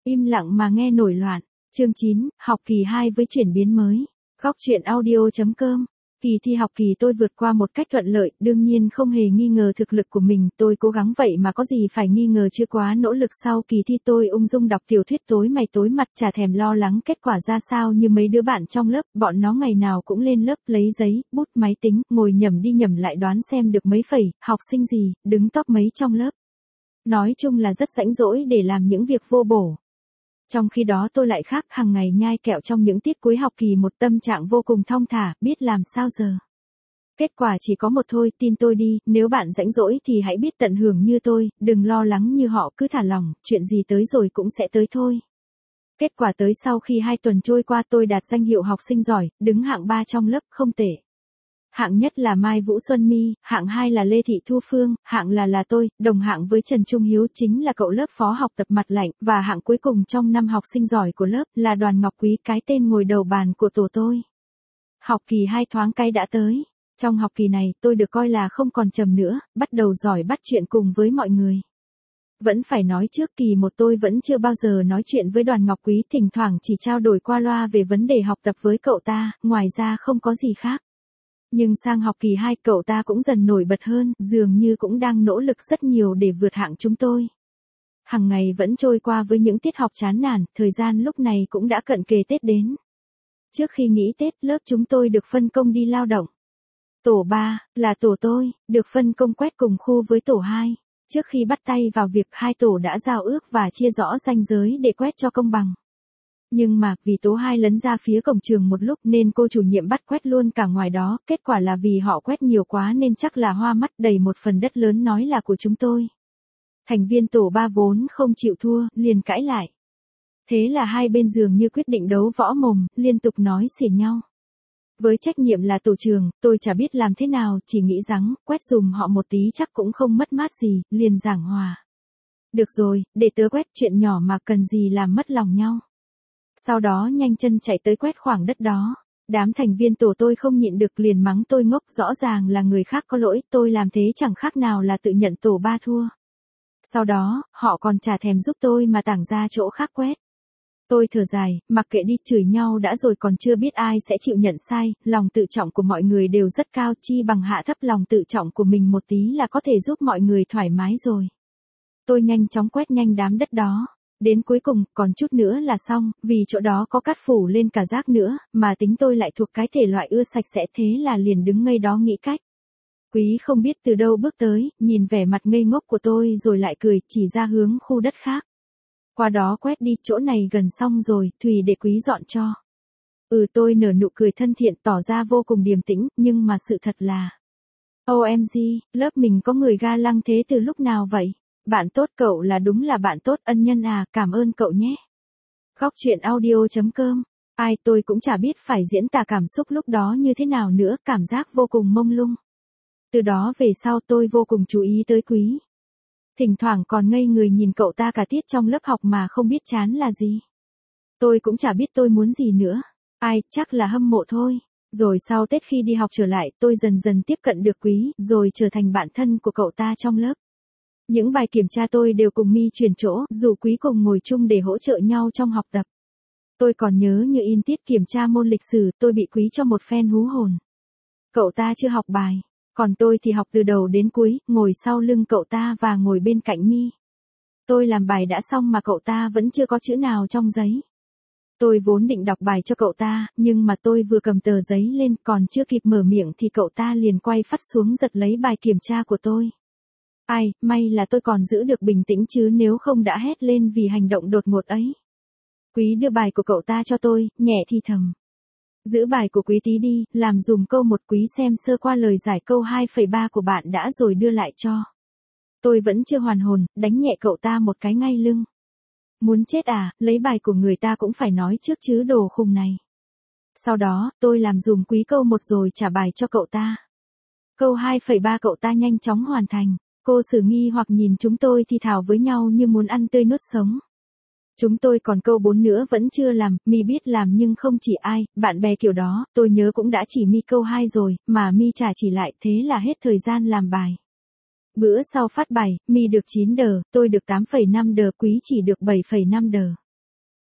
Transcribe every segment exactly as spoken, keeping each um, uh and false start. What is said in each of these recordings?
Im lặng mà nghe nổi loạn. Chương chín, học kỳ hai với chuyển biến mới. Góc truyện audio chấm com. Kỳ thi học kỳ tôi vượt qua một cách thuận lợi, đương nhiên không hề nghi ngờ thực lực của mình, tôi cố gắng vậy mà có gì phải nghi ngờ chứ, quá nỗ lực. Sau kỳ thi tôi ung dung đọc tiểu thuyết tối mày tối mặt, chả thèm lo lắng kết quả ra sao như mấy đứa bạn trong lớp, bọn nó ngày nào cũng lên lớp lấy giấy, bút, máy tính, ngồi nhẩm đi nhẩm lại đoán xem được mấy phẩy, học sinh gì, đứng top mấy trong lớp. Nói chung là rất rãnh rỗi để làm những việc vô bổ. Trong khi đó tôi lại khác, hàng ngày nhai kẹo trong những tiết cuối học kỳ, một tâm trạng vô cùng thong thả, biết làm sao giờ. Kết quả chỉ có một thôi, tin tôi đi, nếu bạn rãnh rỗi thì hãy biết tận hưởng như tôi, đừng lo lắng như họ, cứ thả lỏng, chuyện gì tới rồi cũng sẽ tới thôi. Kết quả tới sau khi hai tuần trôi qua tôi đạt danh hiệu học sinh giỏi, đứng hạng ba trong lớp, không tệ. Hạng nhất là Mai Vũ Xuân My, hạng hai là Lê Thị Thu Phương, hạng là là tôi, đồng hạng với Trần Trung Hiếu chính là cậu lớp phó học tập mặt lạnh, và hạng cuối cùng trong năm học sinh giỏi của lớp là Đoàn Ngọc Quý, cái tên ngồi đầu bàn của tổ tôi. Học kỳ hai thoáng cái đã tới. Trong học kỳ này tôi được coi là không còn trầm nữa, bắt đầu giỏi bắt chuyện cùng với mọi người. Vẫn phải nói trước kỳ một tôi vẫn chưa bao giờ nói chuyện với Đoàn Ngọc Quý, thỉnh thoảng chỉ trao đổi qua loa về vấn đề học tập với cậu ta, ngoài ra không có gì khác. Nhưng sang học kỳ hai cậu ta cũng dần nổi bật hơn, dường như cũng đang nỗ lực rất nhiều để vượt hạng chúng tôi. Hằng ngày vẫn trôi qua với những tiết học chán nản, thời gian lúc này cũng đã cận kề Tết đến. Trước khi nghỉ Tết, lớp chúng tôi được phân công đi lao động. Tổ ba, là tổ tôi, được phân công quét cùng khu với tổ hai. Trước khi bắt tay vào việc, hai tổ đã giao ước và chia rõ ranh giới để quét cho công bằng. Nhưng mà, vì tổ hai lấn ra phía cổng trường một lúc nên cô chủ nhiệm bắt quét luôn cả ngoài đó, kết quả là vì họ quét nhiều quá nên chắc là hoa mắt, đầy một phần đất lớn nói là của chúng tôi. Thành viên tổ ba vốn không chịu thua, liền cãi lại. Thế là hai bên dường như quyết định đấu võ mồm, liên tục nói xỉa nhau. Với trách nhiệm là tổ trường, tôi chả biết làm thế nào, chỉ nghĩ rằng, quét dùm họ một tí chắc cũng không mất mát gì, liền giảng hòa. Được rồi, để tớ quét, chuyện nhỏ mà cần gì làm mất lòng nhau. Sau đó nhanh chân chạy tới quét khoảng đất đó. Đám thành viên tổ tôi không nhịn được liền mắng tôi ngốc, rõ ràng là người khác có lỗi, tôi làm thế chẳng khác nào là tự nhận tổ ba thua. Sau đó, họ còn chả thèm giúp tôi mà tảng ra chỗ khác quét. Tôi thở dài, mặc kệ đi, chửi nhau đã rồi còn chưa biết ai sẽ chịu nhận sai, lòng tự trọng của mọi người đều rất cao, chi bằng hạ thấp lòng tự trọng của mình một tí là có thể giúp mọi người thoải mái rồi. Tôi nhanh chóng quét nhanh đám đất đó. Đến cuối cùng, còn chút nữa là xong, vì chỗ đó có cát phủ lên cả rác nữa, mà tính tôi lại thuộc cái thể loại ưa sạch sẽ, thế là liền đứng ngây đó nghĩ cách. Quý không biết từ đâu bước tới, nhìn vẻ mặt ngây ngốc của tôi rồi lại cười, chỉ ra hướng khu đất khác. Qua đó quét đi, chỗ này gần xong rồi, Thùy để Quý dọn cho. Ừ, tôi nở nụ cười thân thiện tỏ ra vô cùng điềm tĩnh, nhưng mà sự thật là... ô em giê, lớp mình có người ga lăng thế từ lúc nào vậy? Bạn tốt cậu là đúng là bạn tốt, ân nhân à, cảm ơn cậu nhé. Góc truyện audio chấm com. Ai, tôi cũng chả biết phải diễn tả cảm xúc lúc đó như thế nào nữa, cảm giác vô cùng mông lung. Từ đó về sau tôi vô cùng chú ý tới Quý. Thỉnh thoảng còn ngây người nhìn cậu ta cả tiết trong lớp học mà không biết chán là gì. Tôi cũng chả biết tôi muốn gì nữa. Ai, chắc là hâm mộ thôi. Rồi sau Tết khi đi học trở lại, tôi dần dần tiếp cận được Quý, rồi trở thành bạn thân của cậu ta trong lớp. Những bài kiểm tra tôi đều cùng My chuyển chỗ, dù Quý cùng ngồi chung để hỗ trợ nhau trong học tập. Tôi còn nhớ như in tiết kiểm tra môn lịch sử, tôi bị Quý cho một phen hú hồn. Cậu ta chưa học bài, còn tôi thì học từ đầu đến cuối, ngồi sau lưng cậu ta và ngồi bên cạnh My. Tôi làm bài đã xong mà cậu ta vẫn chưa có chữ nào trong giấy. Tôi vốn định đọc bài cho cậu ta, nhưng mà tôi vừa cầm tờ giấy lên còn chưa kịp mở miệng thì cậu ta liền quay phắt xuống giật lấy bài kiểm tra của tôi. Ai, may là tôi còn giữ được bình tĩnh chứ nếu không đã hét lên vì hành động đột ngột ấy. Quý đưa bài của cậu ta cho tôi, nhẹ thì thầm. Giữ bài của Quý tí đi, làm dùm câu một. Quý xem sơ qua lời giải câu hai phẩy ba của bạn đã rồi đưa lại cho. Tôi vẫn chưa hoàn hồn, đánh nhẹ cậu ta một cái ngay lưng. Muốn chết à, lấy bài của người ta cũng phải nói trước chứ đồ khùng này. Sau đó, tôi làm dùm Quý câu một rồi trả bài cho cậu ta. Câu hai phẩy ba cậu ta nhanh chóng hoàn thành. Cô Sử nghi hoặc nhìn chúng tôi thì thào với nhau như muốn ăn tươi nuốt sống. Chúng tôi còn câu bốn nữa vẫn chưa làm, My biết làm nhưng không chỉ ai, bạn bè kiểu đó, tôi nhớ cũng đã chỉ My câu hai rồi, mà My trả chỉ lại, thế là hết thời gian làm bài. Bữa sau phát bài, My được chín đờ, tôi được tám phẩy năm đờ, Quý chỉ được bảy phẩy năm đờ.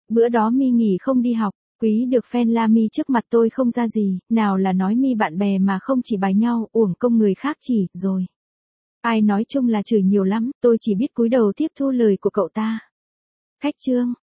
Bữa đó mi nghỉ không đi học, quý được fan la mi trước mặt tôi không ra gì, nào là nói mi bạn bè mà không chỉ bài nhau, uổng công người khác chỉ, rồi. Ai nói chung là chửi nhiều lắm, tôi chỉ biết cúi đầu tiếp thu lời của cậu ta. Khách chương.